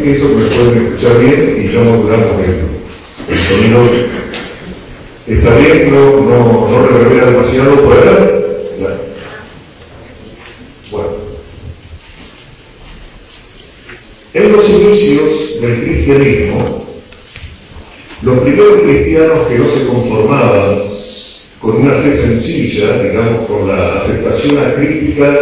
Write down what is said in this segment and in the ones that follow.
que eso me pueden escuchar bien y no modulamos el sonido. Está bien, no reverbera demasiado por acá. Bueno. En los inicios del cristianismo, los primeros cristianos que no se conformaban con una fe sencilla, digamos, con la aceptación acrítica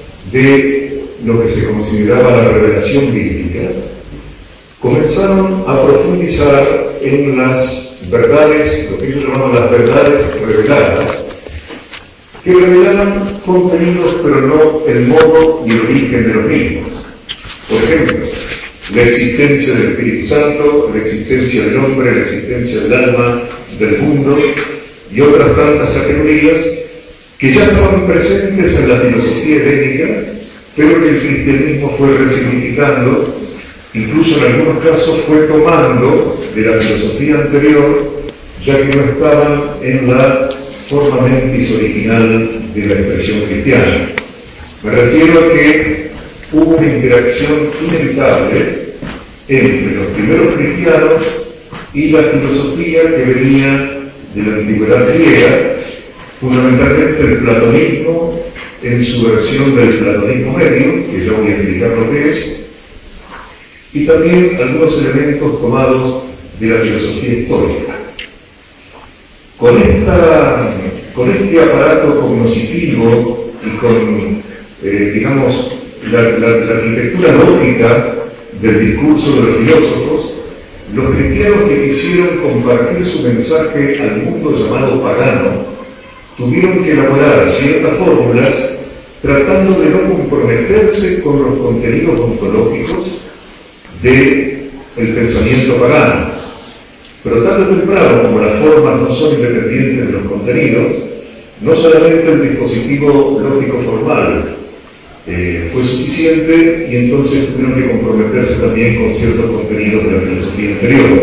de lo que se consideraba la revelación bíblica, comenzaron a profundizar en las verdades, lo que ellos llamaban las verdades reveladas, que revelaban contenidos pero no el modo y el origen de los mismos. Por ejemplo, la existencia del Espíritu Santo, la existencia del hombre, la existencia del alma, del mundo y otras tantas categorías que ya estaban presentes en la filosofía helénica, pero que el cristianismo fue resignificando, incluso en algunos casos fue tomando de la filosofía anterior, ya que no estaban en la forma mentis original de la expresión cristiana. Me refiero a que hubo una interacción inevitable entre los primeros cristianos y la filosofía que venía de la antigüedad griega, fundamentalmente el platonismo en su versión del platonismo medio, que ya voy a explicar lo que es, y también algunos elementos tomados de la filosofía histórica. Con este aparato cognoscitivo y con, digamos, la arquitectura lógica del discurso de los filósofos, los cristianos que quisieron compartir su mensaje al mundo llamado pagano tuvieron que elaborar ciertas fórmulas tratando de no comprometerse con los contenidos ontológicos del pensamiento pagano. Pero tarde o temprano, como las formas no son independientes de los contenidos, no solamente el dispositivo lógico formal fue suficiente, y entonces tuvieron que comprometerse también con ciertos contenidos de la filosofía anterior.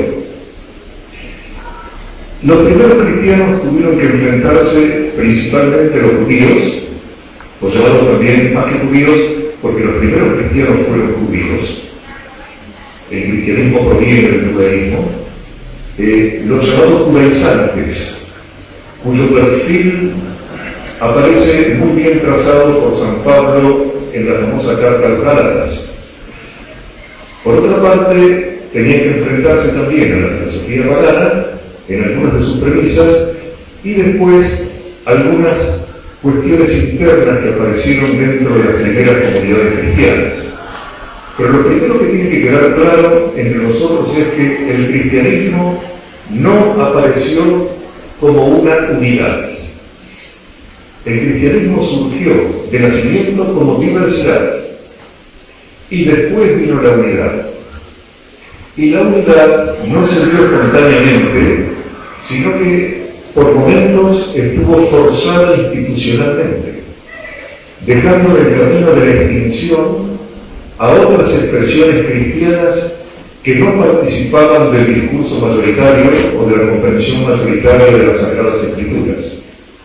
Los primeros cristianos tuvieron que enfrentarse principalmente a los judíos, o llamados también más que judíos, porque los primeros cristianos fueron judíos. El cristianismo proviene del judaísmo. Los llamados judaizantes, cuyo perfil aparece muy bien trazado por San Pablo en la famosa carta a los Gálatas. Por otra parte, tenían que enfrentarse también a la filosofía pagana en algunas de sus premisas, y después algunas cuestiones internas que aparecieron dentro de las primeras comunidades cristianas. Pero lo primero que tiene que quedar claro entre nosotros es que el cristianismo no apareció como una unidad. El cristianismo surgió de nacimiento como diversidad, y después vino la unidad. Y la unidad no se dio espontáneamente, sino que por momentos estuvo forzada institucionalmente, dejando en el camino de la extinción a otras expresiones cristianas que no participaban del discurso mayoritario o de la comprensión mayoritaria de las Sagradas Escrituras.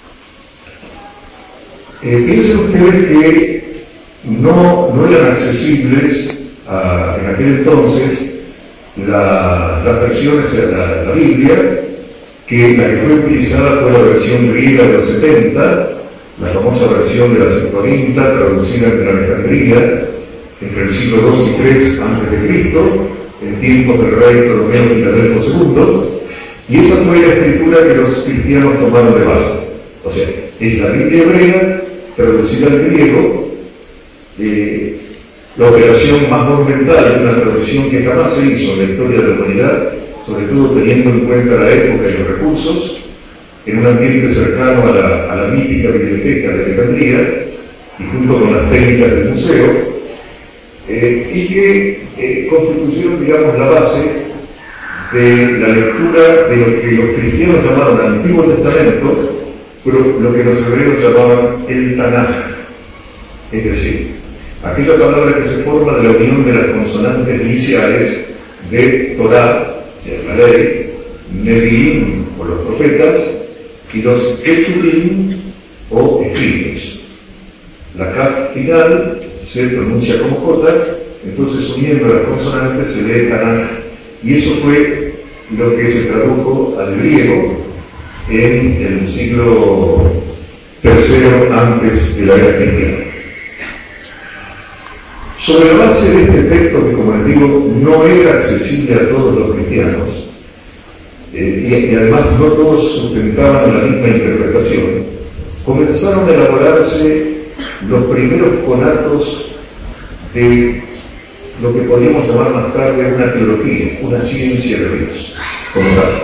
Piensen ustedes que no eran accesibles en aquel entonces las versiones de la Biblia, que la que fue utilizada fue la versión griega de los 70, la famosa versión de la Septuaginta, traducida en Alejandría entre el siglo II y III a.C., en tiempos del rey Ptolomeo Filadelfo II, y esa fue la escritura que los cristianos tomaron de base. O sea, es la Biblia hebrea traducida al griego, la operación más monumental de una traducción que jamás se hizo en la historia de la humanidad, sobre todo teniendo en cuenta la época y los recursos, en un ambiente cercano a la mítica biblioteca de Alejandría, y junto con las técnicas del museo, y que constituyeron, digamos, la base de la lectura de lo que los cristianos llamaban Antiguo Testamento, pero lo que los hebreos llamaban el Tanaj, es decir, aquella palabra que se forma de la unión de las consonantes iniciales de Torah, la ley, Nevi'im, o los profetas, y los Ketubim, o escritos. La Kaf final se pronuncia como J, entonces uniendo las consonantes se lee Tanaj, y eso fue lo que se tradujo al griego en el siglo III antes de la era cristiana. Sobre la base de este texto, que como les digo, no era accesible a todos los cristianos, y además no todos sustentaban la misma interpretación, comenzaron a elaborarse los primeros conatos de lo que podríamos llamar más tarde una teología, una ciencia de Dios, como tal.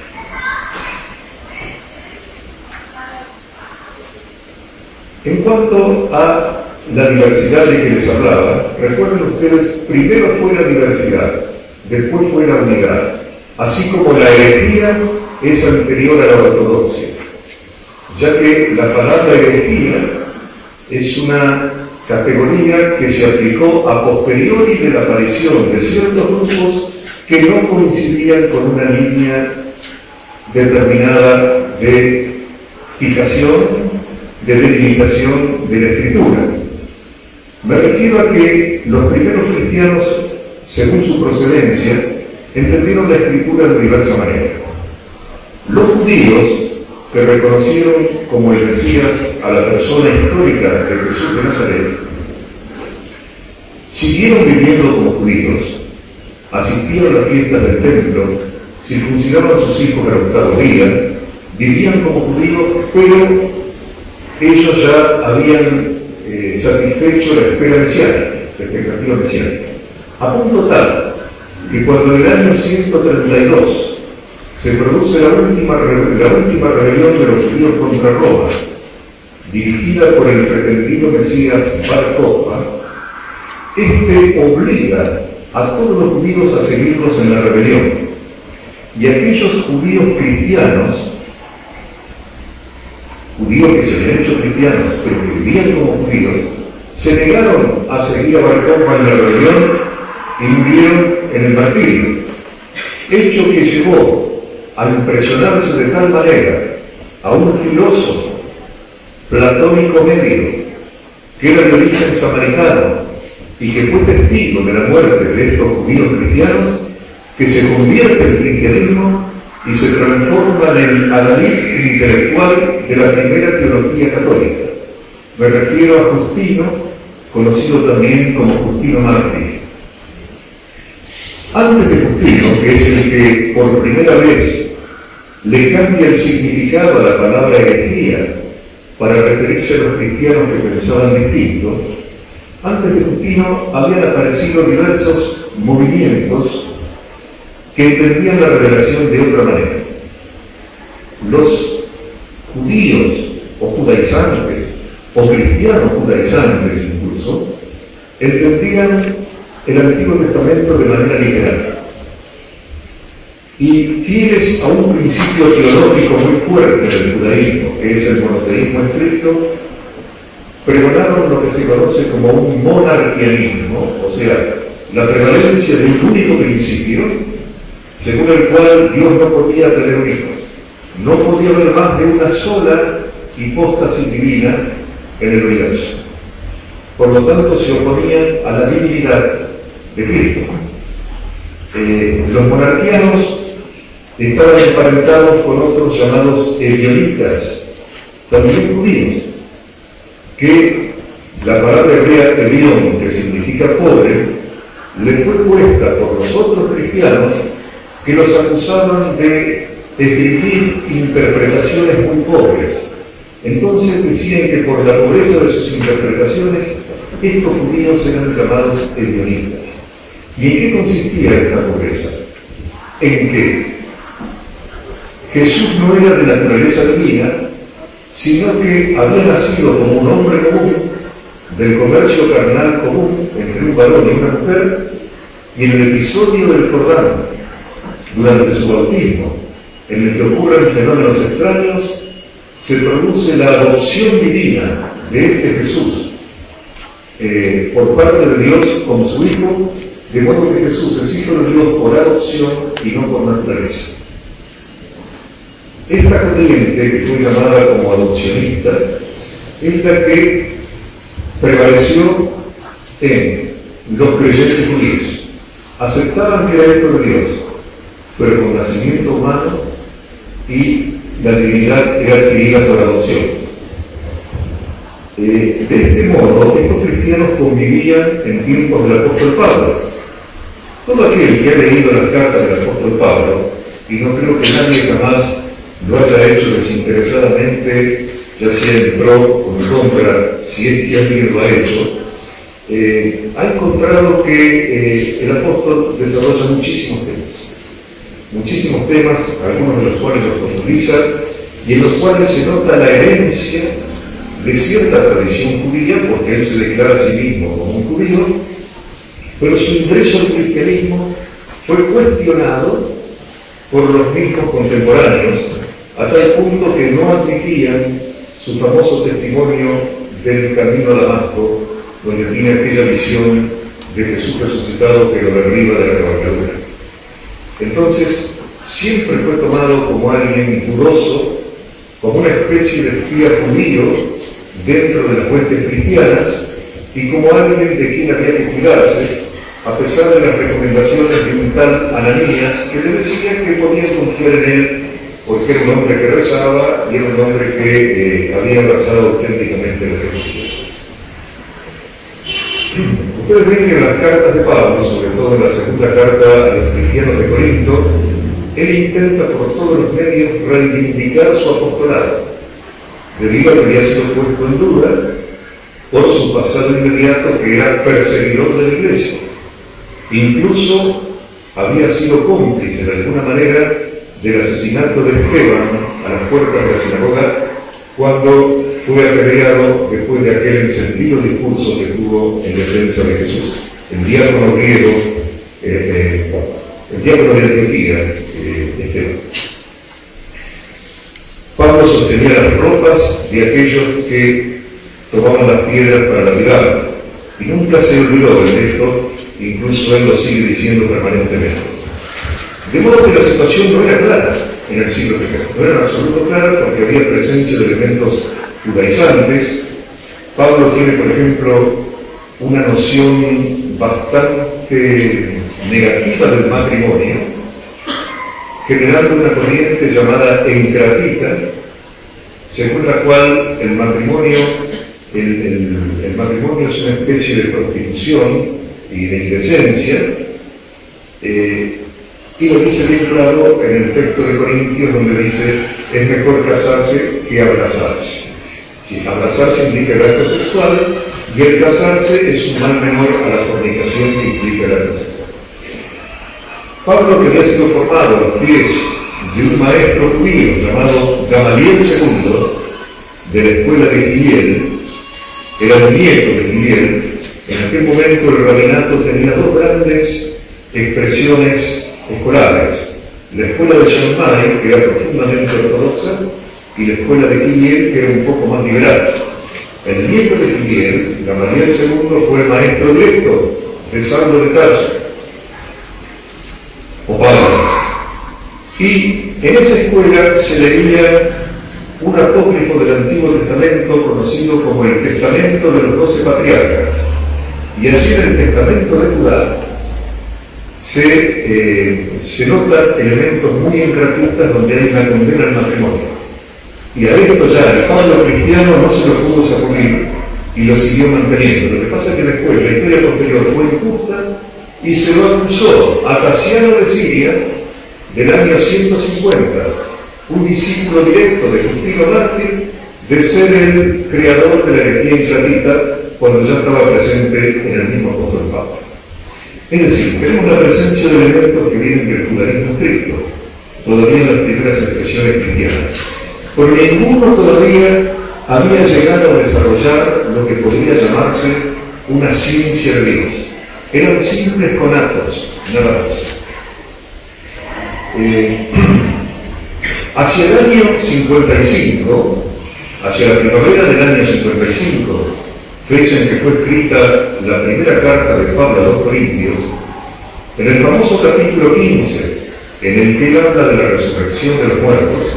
En cuanto a la diversidad de que les hablaba, recuerden ustedes, primero fue la diversidad, después fue la unidad, así como la herejía es anterior a la ortodoxia, ya que la palabra herejía es una categoría que se aplicó a posteriori de la aparición de ciertos grupos que no coincidían con una línea determinada de fijación, de delimitación de la escritura. Me refiero a que los primeros cristianos, según su procedencia, entendieron la escritura de diversa manera. Los judíos, que reconocieron como el Mesías a la persona histórica de Jesús de Nazaret, siguieron viviendo como judíos, asistían a las fiestas del templo, circuncidaban a sus hijos al octavo día, vivían como judíos, pero ellos ya habían satisfecho la espera mesiánica, la expectativa mesiánica, a punto tal que cuando en el año 132 se produce la última rebelión de los judíos contra Roma, dirigida por el pretendido Mesías Bar Kokhba, este obliga a todos los judíos a seguirlos en la rebelión, y aquellos judíos cristianos, judíos que se habían hecho cristianos, pero que vivían como judíos, se negaron a seguir a Bar Kokhba en la rebelión y murieron en el martirio, hecho que llevó a impresionarse de tal manera a un filósofo platónico medio, que era de origen samaritano y que fue testigo de la muerte de estos judíos cristianos, que se convierte en cristianismo y se transforma en el adalid intelectual de la primera teología católica. Me refiero a Justino, conocido también como Justino Mártir. Antes de Justino, que es el que por primera vez le cambia el significado a la palabra herejía para referirse a los cristianos que pensaban distinto, antes de Justino habían aparecido diversos movimientos que entendían la revelación de otra manera. Los judíos o judaizantes, o cristianos judaizantes incluso, entendían el Antiguo Testamento de manera literal. Y fieles a un principio teológico muy fuerte del judaísmo, que es el monoteísmo estricto, pregonaron lo que se conoce como un monarquianismo, o sea, la prevalencia de un único principio, según el cual Dios no podía tener un hijo. No podía haber más de una sola hipóstasis divina en el universo. Por lo tanto, se oponían a la divinidad de Cristo. Los monarquianos estaban emparentados con otros llamados evionitas, también judíos, que la palabra hebrea evión, que significa pobre, le fue puesta por los otros cristianos que los acusaban de escribir interpretaciones muy pobres. Entonces decían que por la pobreza de sus interpretaciones, estos judíos eran llamados evionitas. ¿Y en qué consistía esta pobreza? En que Jesús no era de naturaleza divina, sino que había nacido como un hombre común, del comercio carnal común entre un varón y una mujer, y en el episodio del Jordán, durante su bautismo, en el que ocurren fenómenos extraños, se produce la adopción divina de este Jesús por parte de Dios como su Hijo, de modo que Jesús es Hijo de Dios por adopción y no por naturaleza. Esta corriente, que fue llamada como adopcionista, es la que prevaleció en los creyentes judíos aceptaban que era hijo de Dios, pero con nacimiento humano, y la divinidad era adquirida por adopción. De este modo, estos cristianos convivían en tiempos del apóstol Pablo. Todo aquel que ha leído las cartas del apóstol Pablo, y no creo que nadie jamás lo haya hecho desinteresadamente, ya sea en pro o en contra, si es que alguien lo ha hecho, ha encontrado que el apóstol desarrolla muchísimos temas, algunos de los cuales los profundiza, y en los cuales se nota la herencia de cierta tradición judía, porque él se declara a sí mismo como un judío, pero su ingreso al cristianismo fue cuestionado por los mismos contemporáneos, a tal punto que no admitían su famoso testimonio del camino a Damasco, donde tiene aquella visión de Jesús resucitado que lo derriba de la cabalgadura. Entonces, siempre fue tomado como alguien dudoso, como una especie de espía judío dentro de las huestes cristianas, y como alguien de quien había que cuidarse, a pesar de las recomendaciones de un tal Ananías, que le decía que podía confiar en él, porque era un hombre que rezaba y era un hombre que había abrazado auténticamente la religión. Ustedes ven que en las cartas de Pablo, sobre todo en la segunda carta a los cristianos de Corinto, él intenta por todos los medios reivindicar su apostolado, debido a que había sido puesto en duda por su pasado inmediato, que era perseguidor de la iglesia. Incluso había sido cómplice de alguna manera del asesinato de Esteban a las puertas de la sinagoga, cuando fue apedreado después de aquel encendido discurso que tuvo en defensa de Jesús. El diácono griego, el diácono de Antioquía, Esteban. Pablo sostenía las ropas de aquellos que tomaban las piedras para lapidarlo, y nunca se olvidó de esto, incluso él lo sigue diciendo permanentemente. De modo que la situación no era clara en el siglo I, no era en absoluto clara, porque había presencia de elementos judaizantes. Pablo tiene, por ejemplo, una noción bastante negativa del matrimonio, generando una corriente llamada encratita, según la cual el matrimonio es una especie de prostitución y de indecencia, y lo dice bien claro en el texto de Corintios, donde dice: es mejor casarse que abrazarse. Abrazarse implica el acto sexual, y el casarse es un mal menor a la fornicación que implica el acto sexual. Pablo, que había sido formado a los pies de un maestro judío llamado Gamaliel II, de la escuela de Giliel, era el nieto de Giliel. En aquel momento el rabinato tenía dos grandes expresiones escolares: la escuela de Shammai, que era profundamente ortodoxa, y la escuela de Giliel, que era un poco más liberal. El nieto de Giliel, Gamaliel II, fue el maestro directo de Saulo de Tarso, o Pablo. Y en esa escuela se leía un apócrifo del Antiguo Testamento conocido como el Testamento de los 12 Patriarcas. Y allí en el Testamento de Judá se notan elementos muy encratistas donde hay una condena al matrimonio. Y a esto ya el Pablo cristiano no se lo pudo sacudir y lo siguió manteniendo. Lo que pasa es que después la historia posterior fue injusta y se lo acusó a Casiano de Siria del año 150, un discípulo directo de Justino Mártir, de ser el creador de la herejía israelita cuando ya estaba presente en el mismo apóstol Pablo. Es decir, tenemos la presencia de elementos que vienen del judaísmo estricto, todavía en las primeras expresiones cristianas. Pero ninguno todavía había llegado a desarrollar lo que podría llamarse una ciencia de Dios. Eran simples conatos, nada más. Hacia el año 55, hacia la primavera del año 55, fecha en que fue escrita la primera carta de Pablo a los Corintios, en el famoso capítulo 15, en el que él habla de la resurrección de los muertos,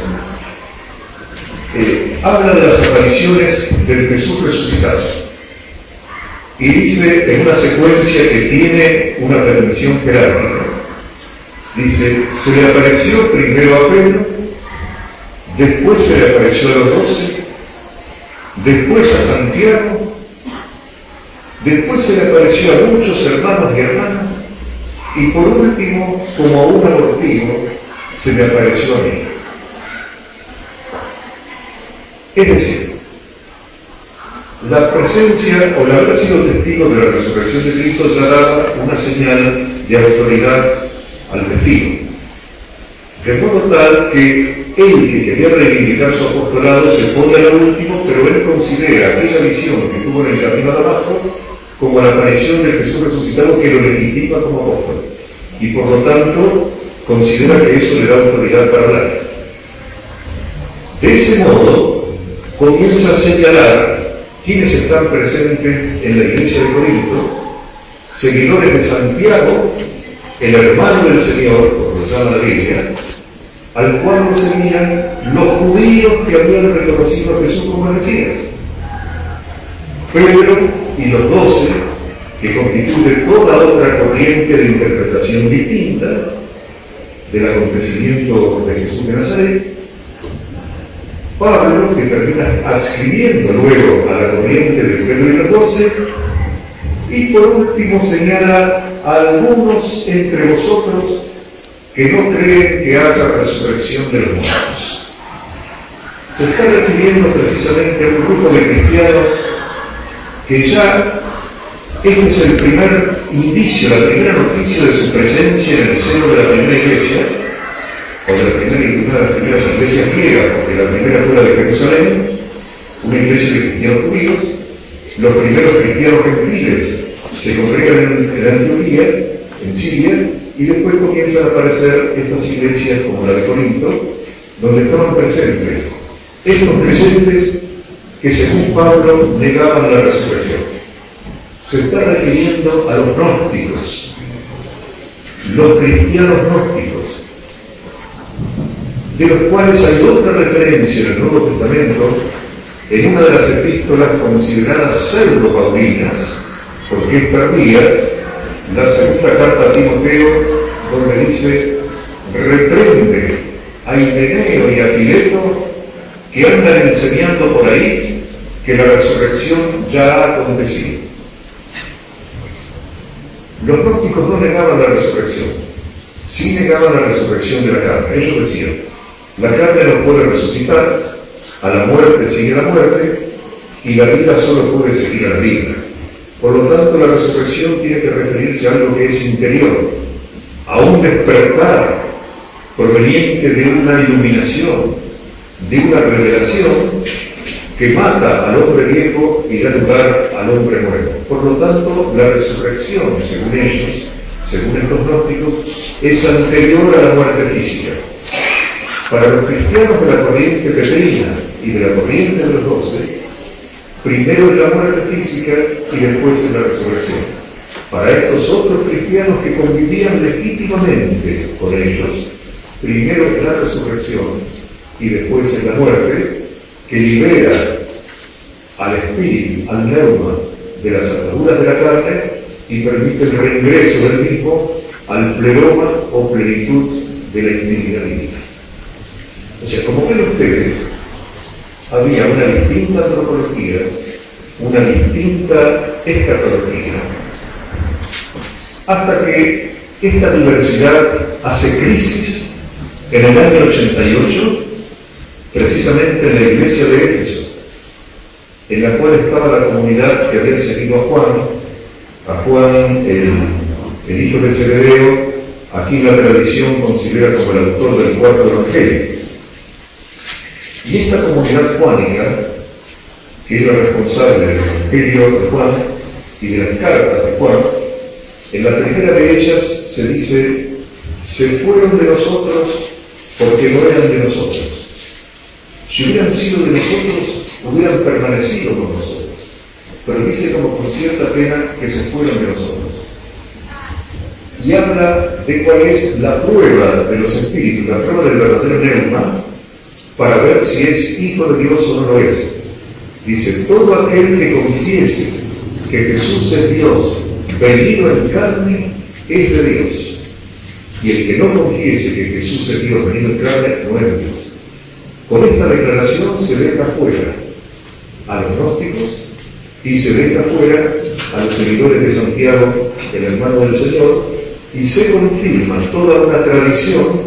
habla de las apariciones del Jesús resucitado. y dice en una secuencia que tiene una pretensión jerárquica. Dice, se le apareció primero a Pedro, después se le apareció a los 12, después a Santiago, después se le apareció a muchos hermanos y hermanas, y por último, como a un abortivo, se le apareció a mí. Es decir, la presencia o el haber sido testigo de la resurrección de Cristo ya daba una señal de autoridad al testigo. De modo tal que él, que quería reivindicar su apostolado, se pone a lo último, pero él considera aquella visión que tuvo en el camino de Damasco como la aparición de Jesús resucitado que lo legitima como apóstol. Y por lo tanto, considera que eso le da autoridad para hablar. De ese modo, comienza a señalar quienes están presentes en la iglesia de Corinto, seguidores de Santiago, el hermano del Señor, como lo llama la Biblia, al cual lo seguían los judíos que habían reconocido a Jesús como Mesías. Pedro y los 12, que constituyen toda otra corriente de interpretación distinta del acontecimiento de Jesús de Nazaret. Pablo, que termina adscribiendo luego a la corriente de Pedro y los 12, y por último señala a algunos entre vosotros que no creen que haya resurrección de los muertos. Se está refiriendo precisamente a un grupo de cristianos que ya este es el primer indicio, la primera noticia de su presencia en el seno de la primera iglesia, o de una de las primeras iglesias griegas, porque la primera fue la de Jerusalén, una iglesia de cristianos judíos. Los primeros cristianos gentiles se congregan en Antioquía, en Siria, y después comienzan a aparecer estas iglesias como la de Corinto, donde estaban presentes estos creyentes que según Pablo negaban la resurrección. Se está refiriendo a los gnósticos, los cristianos gnósticos, de los cuales hay otra referencia en el Nuevo Testamento, en una de las epístolas consideradas pseudo-paulinas, porque es tardía, la segunda carta a Timoteo, donde dice, reprende a Himeneo y a Fileto, que andan enseñando por ahí que la resurrección ya ha acontecido. Los gnósticos no negaban la resurrección, sí negaban la resurrección de la carne. Ellos decían, la carne no puede resucitar, a la muerte sigue la muerte, y la vida solo puede seguir a la vida. Por lo tanto, la resurrección tiene que referirse a algo que es interior, a un despertar proveniente de una iluminación, de una revelación que mata al hombre viejo y da lugar al hombre nuevo. Por lo tanto, la resurrección, según ellos, según estos gnósticos, es anterior a la muerte física. Para los cristianos de la corriente petrina y de la corriente de los 12, primero es la muerte física y después es la resurrección. Para estos otros cristianos que convivían legítimamente con ellos, primero es la resurrección y después es la muerte, que libera al espíritu, al neuma, de las ataduras de la carne y permite el reingreso del mismo al pleroma o plenitud de la intimidad divina. O sea, como ven ustedes, había una distinta antropología, una distinta escatología, hasta que esta diversidad hace crisis en el año 88, precisamente en la iglesia de Éfeso, en la cual estaba la comunidad que había seguido a Juan, el hijo de Zebedeo, aquí la tradición considera como el autor del cuarto evangelio. Y esta comunidad juánica, que es la responsable del evangelio de Juan y de las cartas de Juan, en la primera de ellas se dice, se fueron de nosotros porque no eran de nosotros. Si hubieran sido de nosotros, hubieran permanecido con nosotros. Pero dice como con cierta pena que se fueron de nosotros. Y habla de cuál es la prueba de los espíritus, la prueba del verdadero neuma, para ver si es hijo de Dios o no lo es. Dice, todo aquel que confiese que Jesús es Dios, venido en carne, es de Dios. Y el que no confiese que Jesús es Dios, venido en carne, no es Dios. Con esta declaración se deja fuera a los gnósticos y se deja fuera a los seguidores de Santiago, el hermano del Señor, y se confirma toda una tradición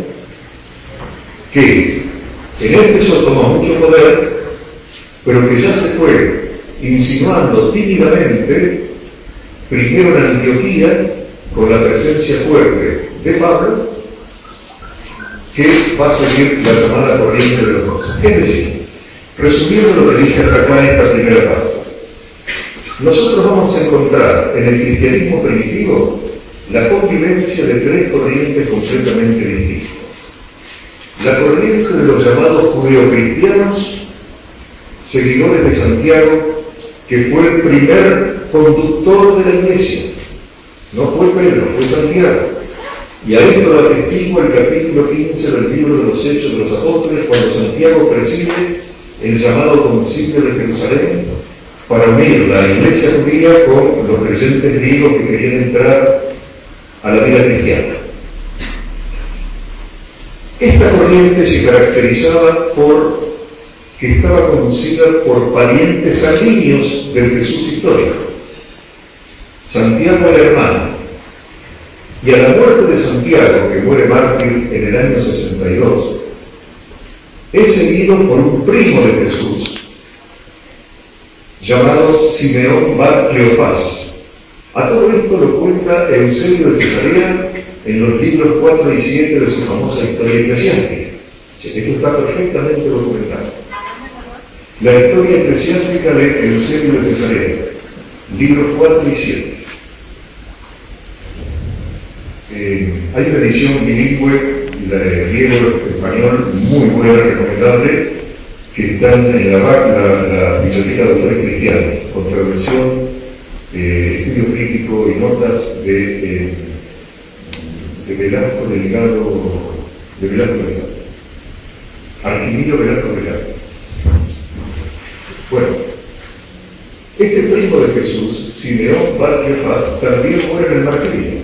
que en Éfeso toma mucho poder, pero que ya se fue insinuando tímidamente, primero en Antioquía, con la presencia fuerte de Pablo, que va a seguir la llamada corriente de los 12. Es decir, resumiendo lo que dije hasta acá en esta primera parte, nosotros vamos a encontrar en el cristianismo primitivo la convivencia de tres corrientes completamente distintas. La corriente de los llamados judeocristianos, seguidores de Santiago, que fue el primer conductor de la iglesia. No fue Pedro, fue Santiago. Y a esto lo atestigua el capítulo 15 del libro de los Hechos de los Apóstoles, cuando Santiago preside el llamado concilio de Jerusalén para unir la iglesia judía con los creyentes griegos que querían entrar a la vida cristiana. Esta corriente se caracterizaba por que estaba conducida por parientes sanguíneos del Jesús histórico. Santiago era hermano, y a la muerte de Santiago, que muere mártir en el año 62, es seguido por un primo de Jesús, llamado Simeón bar Cleofás. A todo esto lo cuenta Eusebio de Cesarea en los libros 4 y 7 de su famosa historia eclesiástica. Esto está perfectamente documentado. La historia eclesiástica de Eusebio de Cesarea, libros 4 y 7. Hay una edición bilingüe, la de griego-español, muy buena, recomendable, que están en la Biblioteca de Autores Cristianos, con traducción, estudio crítico y notas de Velasco Delgado, Argimiro Velasco Delgado. Bueno, este primo de Jesús, Simeón bar Cleofás, también muere en el martirio.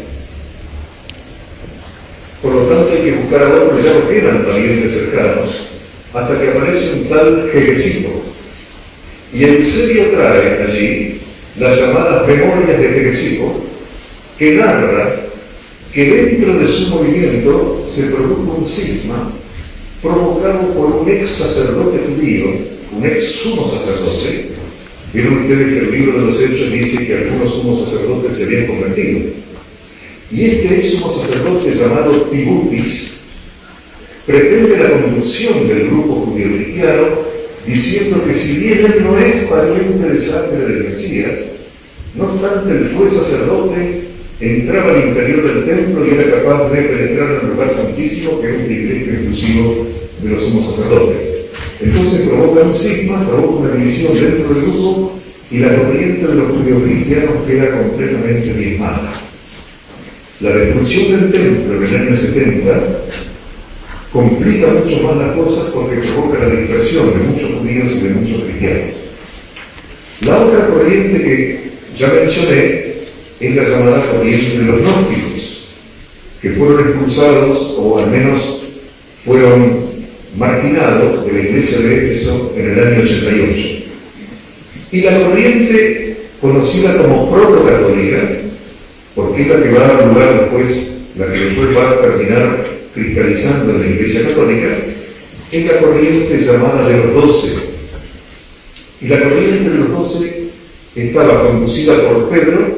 Por lo tanto, hay que buscar a otros, ya no quedan parientes cercanos, hasta que aparece un tal Hegesippo. Y Eusebio trae allí las llamadas Memorias de Hegesippo, que narra que dentro de su movimiento se produjo un cisma provocado por un ex sacerdote judío, un ex sumo sacerdote. Vieron ustedes que el libro de los Hechos dice que algunos sumos sacerdotes se habían convertido. Y este ex sumo sacerdote llamado Tibutis pretende la conducción del grupo judío cristiano, diciendo que si bien él no es pariente de sangre del Mesías, no obstante él fue sacerdote, entraba al interior del templo y era capaz de penetrar en el lugar santísimo, que es un privilegio exclusivo de los sumos sacerdotes. Entonces provoca un cisma, provoca una división dentro del grupo, y la corriente de los judíos cristianos queda completamente diezmada. La destrucción del templo en el año 70 complica mucho más las cosas porque provoca la dispersión de muchos judíos y de muchos cristianos. La otra corriente que ya mencioné es la llamada corriente de los gnósticos, que fueron expulsados o al menos fueron marginados de la iglesia de Éfeso en el año 88. Y la corriente conocida como protocatólica, porque es la que va a dar lugar después, la que después va a terminar cristalizando en la Iglesia Católica, es la corriente llamada de los 12. Y la corriente de los 12 estaba conducida por Pedro,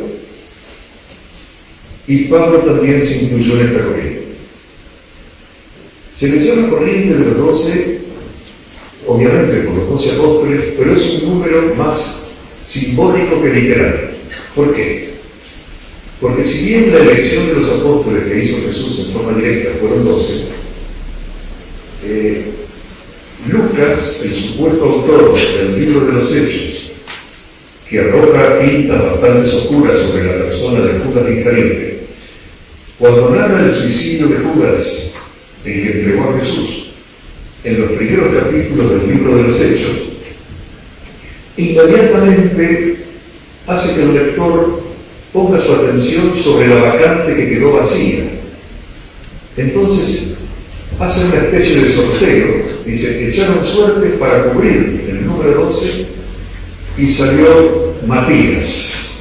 y Pablo también se incluyó en esta corriente. Se le llama corriente de los 12, obviamente por los 12 apóstoles, pero es un número más simbólico que literal. ¿Por qué? Porque si bien la elección de los apóstoles que hizo Jesús en forma directa fueron 12, Lucas, el supuesto autor del libro de los Hechos, que arroja pintas bastante oscuras sobre la persona de Judas Iscariote, cuando narra el suicidio de Judas, el que entregó a Jesús, en los primeros capítulos del libro de los Hechos, inmediatamente hace que el lector ponga su atención sobre la vacante que quedó vacía. Entonces, hace una especie de sorteo, dice, echaron suerte para cubrir el número 12 y salió Matías.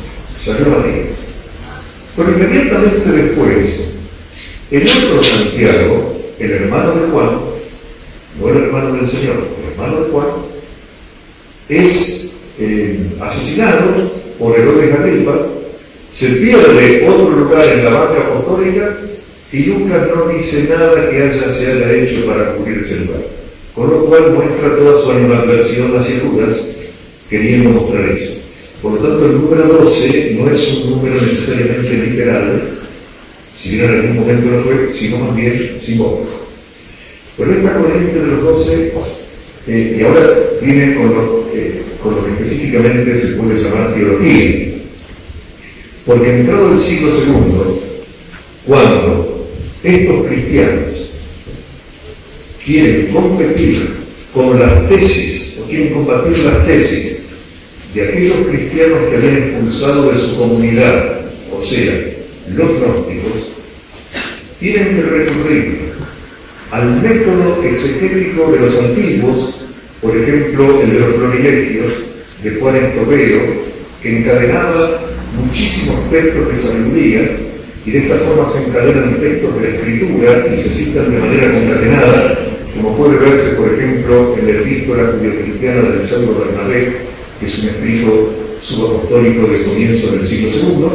Pero inmediatamente después, el otro Santiago, el hermano de Juan, no el hermano del Señor, el hermano de Juan, es asesinado por Herodes Agripa, se pierde otro lugar en la banca apostólica y Lucas no dice nada que se haya hecho para cubrir ese lugar. Con lo cual muestra toda su animadversión hacia Judas, queriendo mostrar eso. Por lo tanto, el número 12 no es un número necesariamente literal, si bien en algún momento lo fue, sino más bien simbólico. Pero esta corriente de los 12, y ahora viene con lo que específicamente se puede llamar teología. Porque entrado el siglo II, cuando estos cristianos quieren competir con las tesis, o quieren combatir las tesis de aquellos cristianos que habían expulsado de su comunidad, o sea, los gnósticos, tienen que recurrir al método exegético de los antiguos, por ejemplo, el de los florilegios, de Juan Estobeo, que encadenaba muchísimos textos de sabiduría, y de esta forma se encadenan textos de la Escritura y se citan de manera concatenada, como puede verse, por ejemplo, en la epístola judio-cristiana del Pseudo Bernabé, que es un escrito subapostólico del comienzo del siglo II.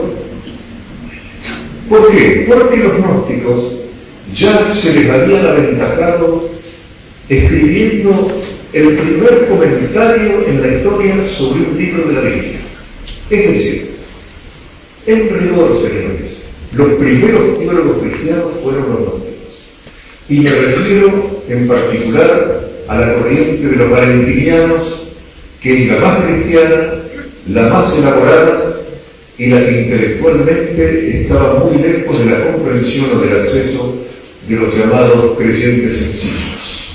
¿Por qué? Porque los gnósticos ya se les habían aventajado escribiendo el primer comentario en la historia sobre un libro de la Biblia. Es decir, en rigor, señores, los primeros teólogos cristianos fueron los gnósticos. Y me refiero en particular a la corriente de los valentinianos, que es la más cristiana, la más elaborada y la que intelectualmente estaba muy lejos de la comprensión o del acceso de los llamados creyentes sencillos.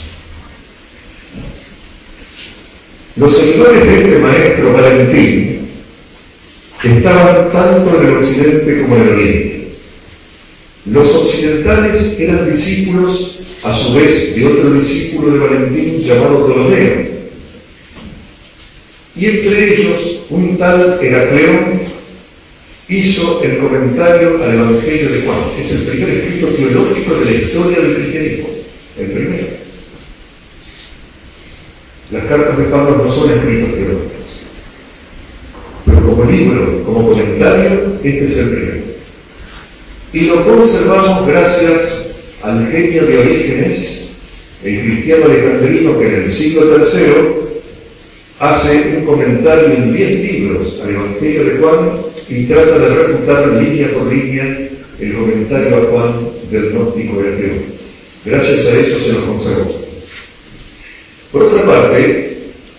Los seguidores de este maestro Valentín estaban tanto en el occidente como en el oriente. Los occidentales eran discípulos, a su vez, de otro discípulo de Valentín llamado Ptolomeo. Y entre ellos, un tal Heracleón hizo el comentario al Evangelio de Juan. Es el primer escrito teológico de la historia del cristianismo. El primero. Las cartas de Pablo no son escritos teológicos. Pero como libro, como comentario, este es el primero. Y lo conservamos gracias al genio de Orígenes, el cristiano alejandrino que en el siglo III hace un comentario en 10 libros al Evangelio de Juan y trata de refutar línea por línea el comentario a Juan del gnóstico Heracleón. Gracias a eso se nos conservó. Por otra parte,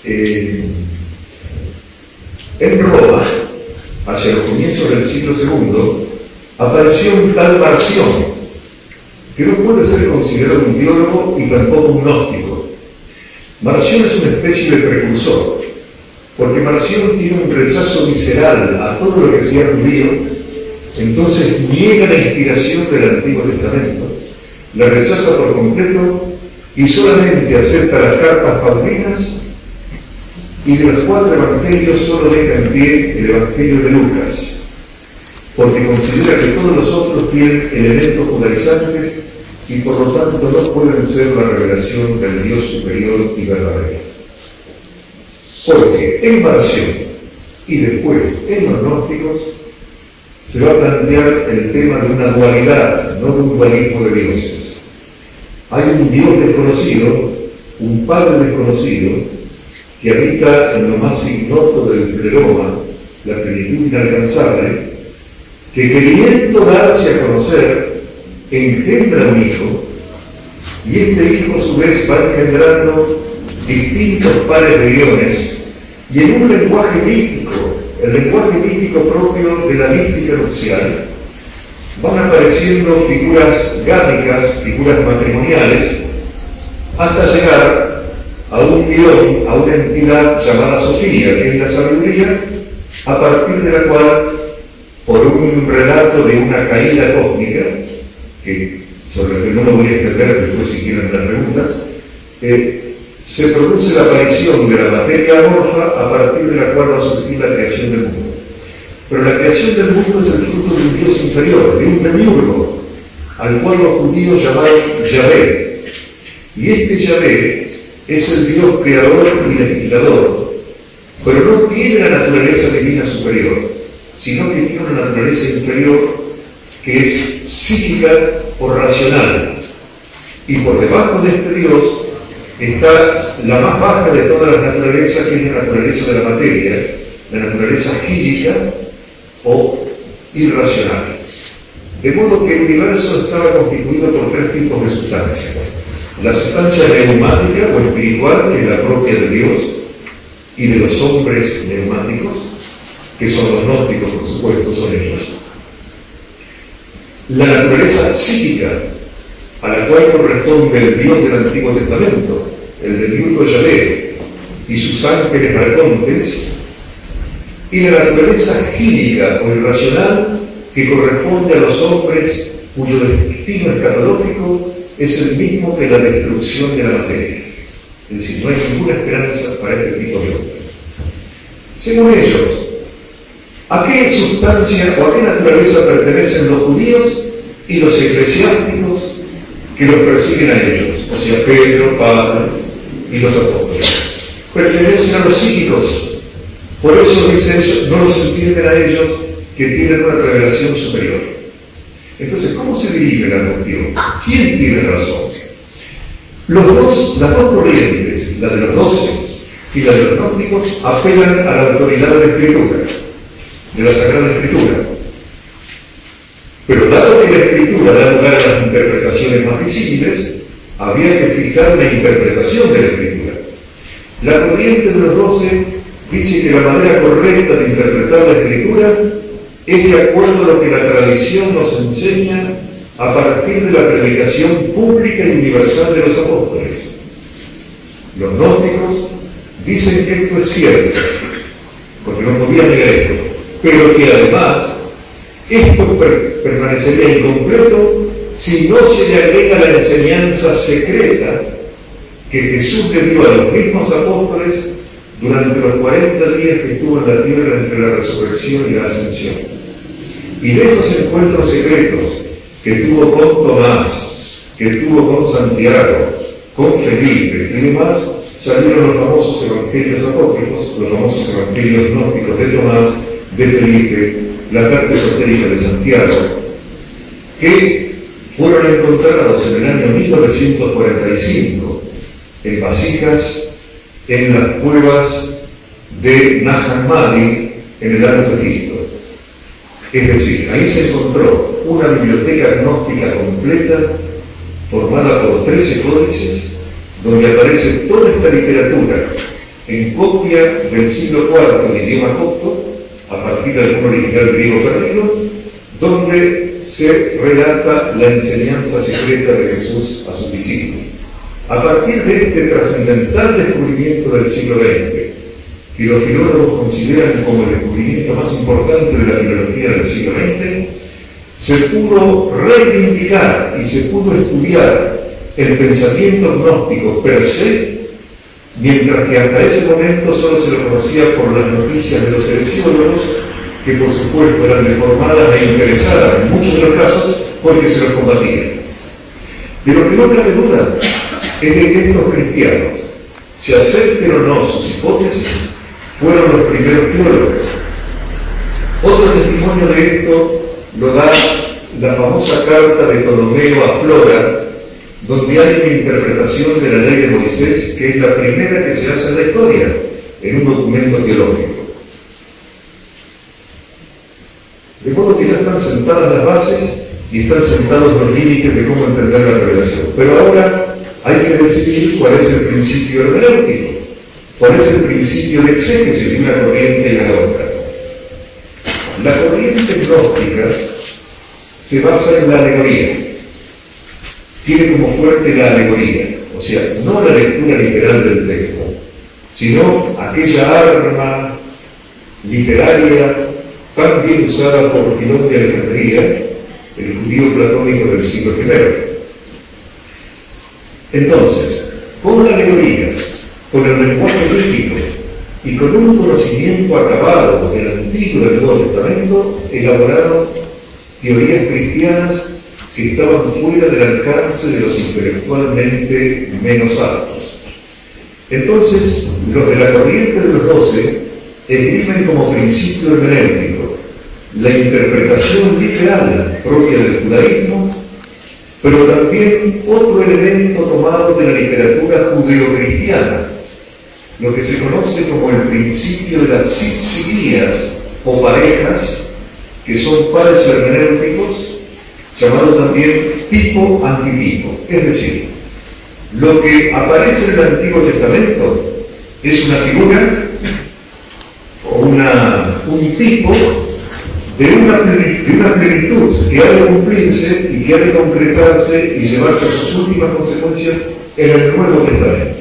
en Roma, hacia los comienzos del siglo II, apareció un tal Marción, que no puede ser considerado un teólogo y tampoco un gnóstico. Marción es una especie de precursor, porque Marción tiene un rechazo visceral a todo lo que sea judío, entonces niega la inspiración del Antiguo Testamento, la rechaza por completo y solamente acepta las cartas paulinas, y de los 4 evangelios solo deja en pie el Evangelio de Lucas, porque considera que todos los otros tienen elementos judaizantes y por lo tanto no pueden ser la revelación del Dios superior y verdadero. Porque en Marción y después en los gnósticos se va a plantear el tema de una dualidad, no de un dualismo de dioses. Hay un Dios desconocido, un Padre desconocido, que habita en lo más ignoto del pleroma, la plenitud inalcanzable, que queriendo darse a conocer, engendra un hijo, y este hijo a su vez va engendrando distintos pares de guiones, y en un lenguaje mítico, el lenguaje mítico propio de la mística nupcial, van apareciendo figuras gámicas, figuras matrimoniales, hasta llegar a un guión, a una entidad llamada Sofía, que es la sabiduría, a partir de la cual, por un relato de una caída cósmica, sobre el que no lo voy a extender después si quieren las preguntas, se produce la aparición de la materia amorfa a partir de la cual va a surgir la creación del mundo. Pero la creación del mundo es el fruto de un Dios inferior, de un demiurgo, al cual los judíos llamaron Yahvé. Y este Yahvé es el Dios creador y legislador, pero no tiene la naturaleza divina superior, sino que tiene una naturaleza inferior que es psíquica o racional. Y por debajo de este Dios está la más baja de todas las naturalezas, que es la naturaleza de la materia, la naturaleza gírica o irracional. De modo que el universo estaba constituido por tres tipos de sustancias. La sustancia neumática o espiritual, que es la propia de Dios y de los hombres neumáticos, que son los gnósticos, por supuesto, son ellos. La naturaleza psíquica, a la cual corresponde el Dios del Antiguo Testamento, el demiurgo Yahvé y sus ángeles arcontes, y la naturaleza gírica o irracional, que corresponde a los hombres cuyo destino escatológico es el mismo que la destrucción de la materia. Es decir, no hay ninguna esperanza para este tipo de hombres. Según ellos, ¿a qué sustancia o a qué naturaleza pertenecen los judíos y los eclesiásticos que los persiguen a ellos? O sea, Pedro, Pablo y los apóstoles. Pertenecen a los psíquicos. Por eso, dicen ellos, no los entienden a ellos, que tienen una revelación superior. Entonces, ¿cómo se dirige la cuestión? ¿Quién tiene razón? Las dos corrientes, la de los 12 y la de los gnósticos, apelan a la autoridad de la Escritura, de la Sagrada Escritura. Pero dado que la Escritura da lugar a las interpretaciones más disímiles, había que fijar la interpretación de la Escritura. La corriente de los 12 dice que la manera correcta de interpretar la Escritura es de acuerdo a lo que la tradición nos enseña a partir de la predicación pública y universal de los apóstoles. Los gnósticos dicen que esto es cierto, porque no podían negar esto, pero que además esto permanecería incompleto si no se le agrega la enseñanza secreta que Jesús le dio a los mismos apóstoles durante los 40 días que estuvo en la tierra entre la resurrección y la ascensión. Y de esos encuentros secretos que tuvo con Tomás, que tuvo con Santiago, con Felipe y demás, salieron los famosos evangelios apócrifos, los famosos evangelios gnósticos de Tomás, de Felipe, la carta esotérica de Santiago, que fueron encontrados en el año 1945 en vasijas en las cuevas de Nag Hammadi en el Alto Egipto. Es decir, ahí se encontró una biblioteca gnóstica completa formada por 13 códices donde aparece toda esta literatura en copia del siglo IV en idioma copto, a partir de algún original griego perdido, donde se relata la enseñanza secreta de Jesús a sus discípulos. A partir de este trascendental descubrimiento del siglo XX, que los filólogos consideran como el descubrimiento más importante de la filología del siglo XX, se pudo reivindicar y se pudo estudiar el pensamiento gnóstico per se, mientras que hasta ese momento solo se lo conocía por las noticias de los heresiólogos, que por supuesto eran deformadas e interesadas en muchos de los casos porque se los combatían. De lo que no cabe duda es de que estos cristianos, se acepten o no sus hipótesis, fueron los primeros teólogos. Otro testimonio de esto lo da la famosa carta de Ptolomeo a Flora, donde hay una interpretación de la ley de Moisés que es la primera que se hace en la historia, en un documento teológico. De modo que ya están sentadas las bases y están sentados los límites de cómo entender la revelación. Pero ahora hay que decidir cuál es el principio hermenéutico, cuál es el principio de exégesis de una corriente y de la otra. La corriente gnóstica se basa en la alegoría. Tiene como fuerte la alegoría, o sea, no la lectura literal del texto, sino aquella arma literaria tan bien usada por Filón de Alejandría, el judío platónico del siglo I. Entonces, con la alegoría, con el lenguaje lírico y con un conocimiento acabado del Antiguo y del Nuevo Testamento, elaboraron teorías cristianas que estaban fuera del alcance de los intelectualmente menos aptos. Entonces, los de la corriente de los 12 esgrimen como principio hermenéutico la interpretación literal propia del judaísmo, pero también otro elemento tomado de la literatura judeocristiana, lo que se conoce como el principio de las tzitzilías o parejas, que son pares hermenéuticos, llamado también tipo-antitipo. Es decir, lo que aparece en el Antiguo Testamento es una figura o un tipo de una plenitud que ha de cumplirse y que ha de concretarse y llevarse a sus últimas consecuencias en el Nuevo Testamento.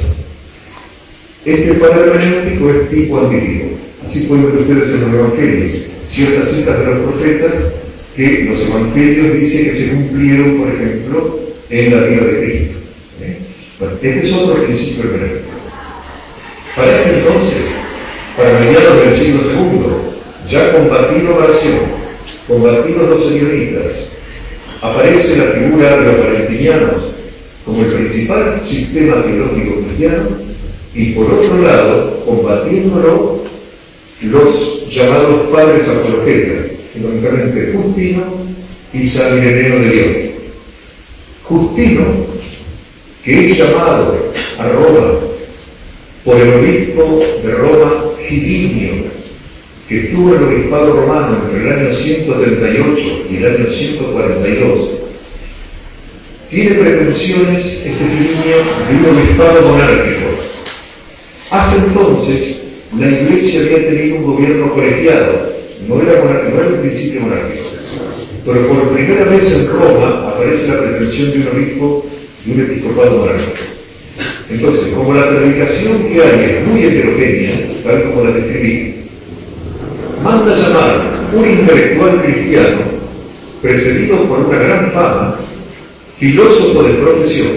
Este padre hermenéutico es tipo-antitipo. Así pueden ver ustedes en los evangelios ciertas citas de los profetas que los evangelios dicen que se cumplieron, por ejemplo, en la vida de Cristo. Bueno, este es otro principio hermenéutico. Para este entonces, para mediados del siglo II, ya combatido Marción, combatidos los señoritas, aparece la figura de los valentinianos como el principal sistema teológico cristiano, y por otro lado, combatiéndolo, los llamados padres apologetas, fundamentalmente Justino y San Ireneo de León. Justino, que es llamado a Roma por el obispo de Roma, Higinio, que estuvo en el obispado romano entre el año 138 y el año 142, tiene pretensiones, este Higinio, de un obispado monárquico. Hasta entonces, la Iglesia había tenido un gobierno colegiado, no era un principio monárquico. Pero por primera vez en Roma aparece la pretensión de un obispo y un episcopado monárquico. Entonces, como la predicación que hay es muy heterogénea, tal como la describí, manda llamar un intelectual cristiano, precedido por una gran fama, filósofo de profesión,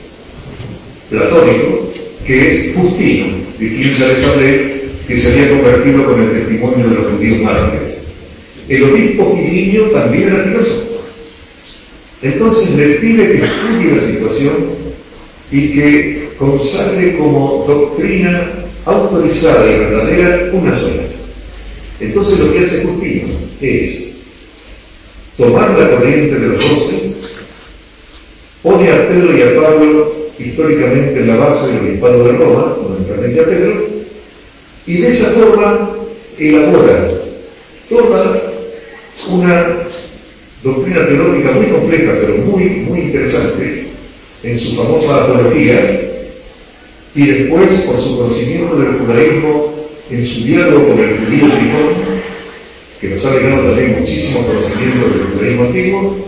platónico, que es Justino, de quien ya les hablé, que se había convertido con el testimonio de los judíos mártires. El obispo Higinio también era filósofo. Entonces le pide que estudie la situación y que consagre como doctrina autorizada y verdadera una sola. Entonces lo que hace Justino es tomar la corriente de los 12, pone a Pedro y a Pablo históricamente en la base del obispado de Roma, fundamentalmente a Pedro, y de esa forma elabora toda una doctrina teológica muy compleja, pero muy interesante, en su famosa apología, y después, por su conocimiento del judaísmo, en su diálogo con el judío Trifón, que nos ha legado también muchísimos conocimientos del judaísmo antiguo,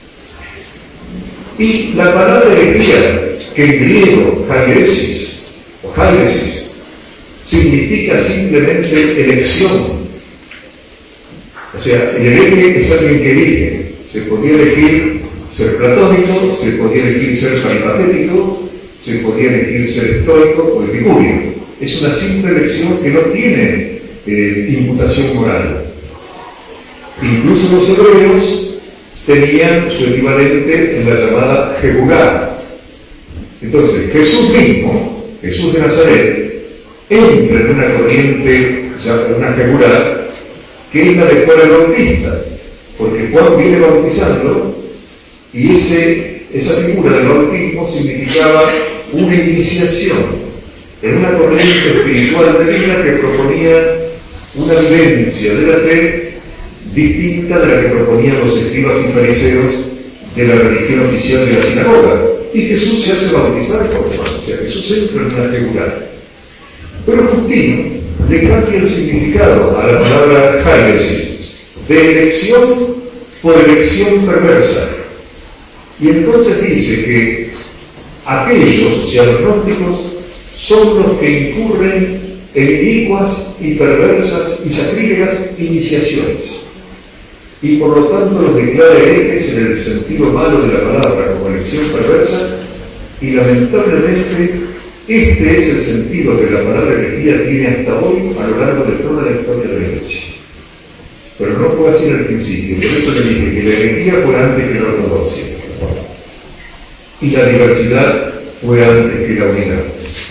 y la palabra herejía, que en griego, hairesis, o hairesis, significa simplemente elección. O sea, el hereje es alguien que elige. Se podía elegir ser platónico, se podía elegir ser peripatético, se podía elegir ser estoico o epicúreo. Es una simple elección que no tiene imputación moral. Incluso los hebreos tenían su equivalente en la llamada Jehudá. Entonces, Jesús mismo, Jesús de Nazaret, entra en una corriente, una Jehudá, que es la de Juan el Bautista, porque Juan viene bautizando y esa figura del bautismo significaba una iniciación en una corriente espiritual de vida que proponía una vivencia de la fe distinta de la que proponían los escribas y fariseos de la religión oficial de la sinagoga. Y Jesús se hace bautizar por Juan, o sea, Jesús entra en una Jehudá. Pero Justino le cambia el significado a la palabra hairesis, de elección por elección perversa. Y entonces dice que aquellos, o sea, los gnósticos, son los que incurren en inicuas y perversas y sacrílegas iniciaciones, y por lo tanto los declara herejes en el sentido malo de la palabra como elección perversa, y lamentablemente este es el sentido que la palabra herejía tiene hasta hoy a lo largo de toda la historia de la Iglesia. Pero no fue así al principio, por eso le dije que la herejía fue antes que la ortodoxia, y la diversidad fue antes que la unidad.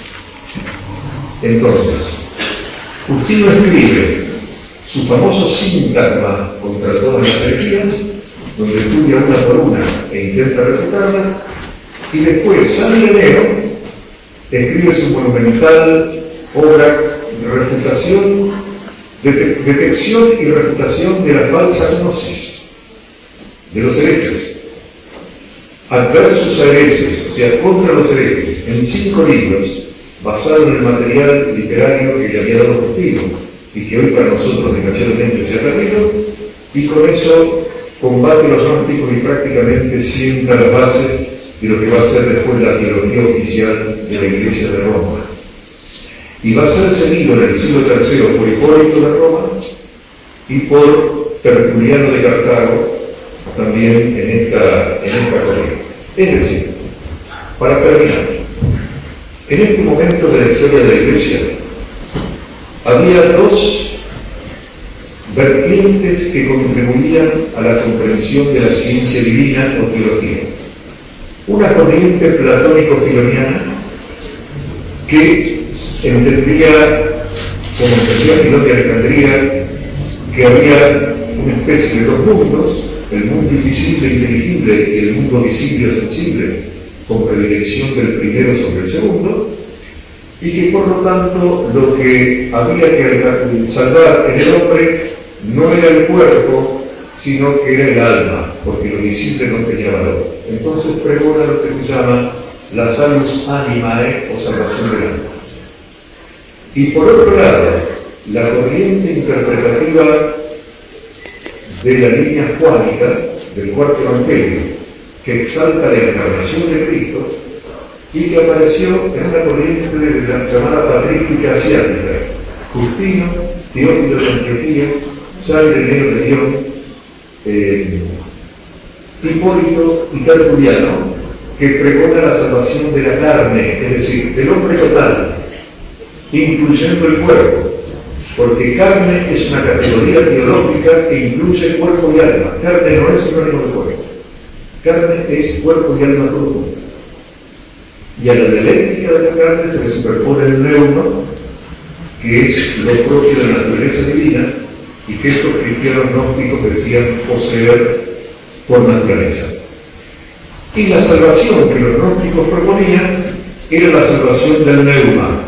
Entonces, Justino escribe su famoso sintagma contra todas las herejías, donde estudia una por una e intenta refutarlas, y después, San Ireneo escribe su monumental obra de refutación, detección y refutación de la falsa gnosis, de los herejes. Adversus a hereses, o sea, contra los herejes, en 5 libros, basado en el material literario que le había dado Justino, y que hoy para nosotros desgraciadamente se ha perdido, y con eso combate los gnósticos y prácticamente sienta las bases de lo que va a ser después la teología oficial de la Iglesia de Roma. Y va a ser seguido en el siglo III por Hipólito de Roma y por Tertuliano de Cartago, también en esta corriente. Es decir, para terminar, en este momento de la historia de la Iglesia había 2 vertientes que contribuían a la comprensión de la ciencia divina o teología. Una corriente platónico-filoniana que entendía, como entendía Filón de Alejandría, que había una especie de 2 mundos, el mundo invisible e inteligible y el mundo visible o sensible, con predilección del primero sobre el segundo, y que por lo tanto lo que había que salvar en el hombre no era el cuerpo, sino que era el alma, porque lo visible no tenía valor. Entonces pregona lo que se llama la salus animae, o salvación del alma. Y por otro lado, la corriente interpretativa de la línea juánica del cuarto evangelio, que exalta la encarnación de Cristo y que apareció en una corriente de la llamada patrística asiática: Justino, Teófilo de Antioquía, San Ireneo de León, Hipólito y Tertuliano, que pregona la salvación de la carne, es decir, del hombre total, incluyendo el cuerpo, porque carne es una categoría biológica que incluye cuerpo y alma. Carne no es sinónimo de cuerpo. Carne es cuerpo y alma todo junto. Y a la dialéctica de la carne se le superpone el neuno, que es lo propio de la naturaleza divina y que estos cristianos gnósticos decían poseer por naturaleza. Y la salvación que los gnósticos proponían era la salvación del neuma.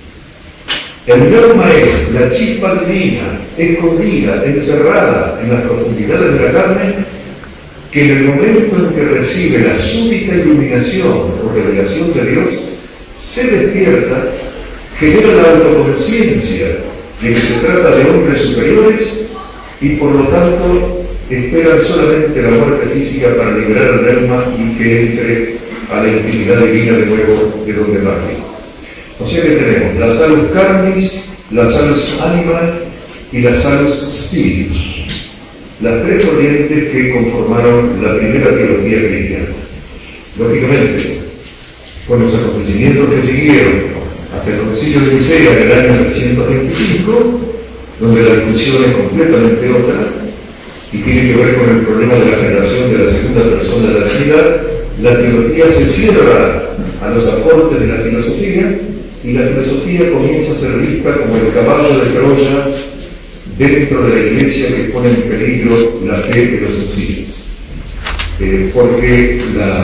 El neuma es la chispa divina, escondida, encerrada en las profundidades de la carne, que en el momento en que recibe la súbita iluminación o revelación de Dios, se despierta, genera la autoconciencia de que se trata de hombres superiores y por lo tanto esperan solamente la muerte física para liberar al alma y que entre a la intimidad divina de nuevo de donde parte. O sea que tenemos la salus carnis, la salus anima y la salus spiritus, las 3 corrientes que conformaron la primera teología cristiana. Lógicamente, con los acontecimientos que siguieron hasta el concilio de Nicea en el año 325, donde la discusión es completamente otra y tiene que ver con el problema de la generación de la segunda persona de la Trinidad, la teología se cierra a los aportes de la filosofía y la filosofía comienza a ser vista como el caballo de Troya dentro de la Iglesia que pone en peligro la fe de los sencillos. Porque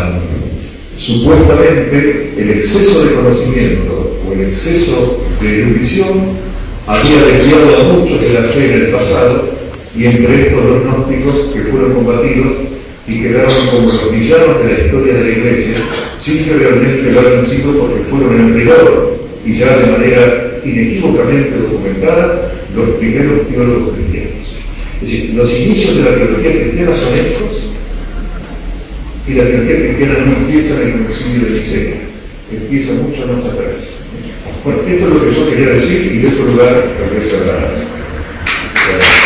supuestamente el exceso de conocimiento o el exceso de erudición había desviado a muchos de la fe en el pasado, y entre estos los gnósticos que fueron combatidos y quedaron como los villanos de la historia de la Iglesia, sin que realmente lo hayan sido, porque fueron en rigor y ya de manera inequívocamente documentada los primeros teólogos cristianos. Es decir, los inicios de la teología cristiana son estos, y la teología cristiana no empieza en el concilio de Nicea. empieza mucho más atrás. Bueno, esto es lo que yo quería decir y de otro lugar tal vez a la